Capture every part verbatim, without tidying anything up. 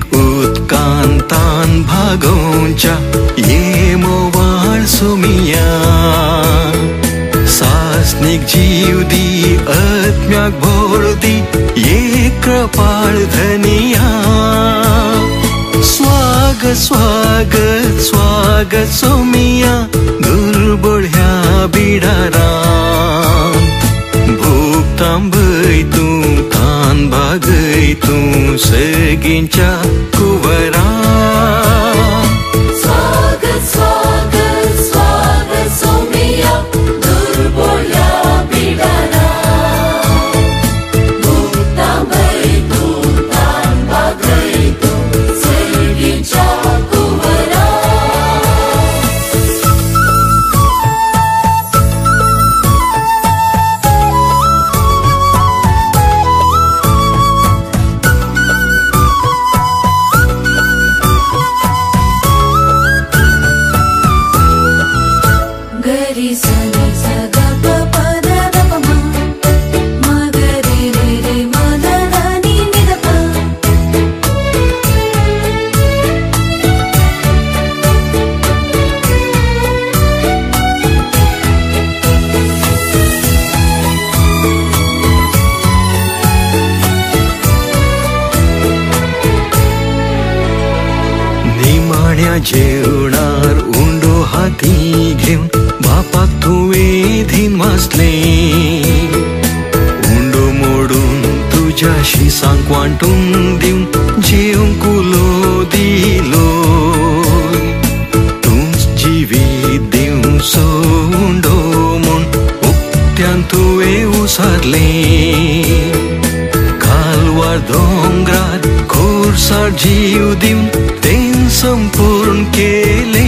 एक उत्कांतान भागोंच्या ये मोवाळ सुमिया सासनिक जीव दी आत्म्याक भोळ दी ये कृपाळ धनिया स्वागत स्वागत स्वागत सोमिया दुर्बळ ह्या बिडारान भूक तांबय तूं तान भागय तूं सगळींच्या कुवरान स्वागत स्वागत स्वागत सोमिया दुर्बळ ह्या बिडारान भूक तांबय तूं तान भागय तूं सगळींच्या कुवरान गरी सनी सग प प द द प म म ग रे रे रे म द द नि नि द प निमाण्या जेवणार उंडो हाती घेऊन बापाक तुवें धीन वाचले उंडो मोडून तुज्याशी सांक वांटून दिवन जेवंक उलो दिलो तूंच जिवीत दिवं सो उंडो म्हूण उक्त्यान तुवें उसारले कालवार दोंगरार खोर्सार जीव दिवन तें संपूर्ण केले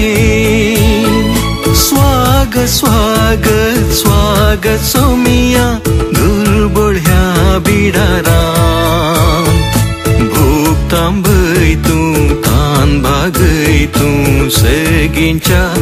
स्वागत स्वागत स्वागत सोमिया दुर्बळ ह्या बिडारान भूक तांबय तूं तान भागय तूं सगळींच्या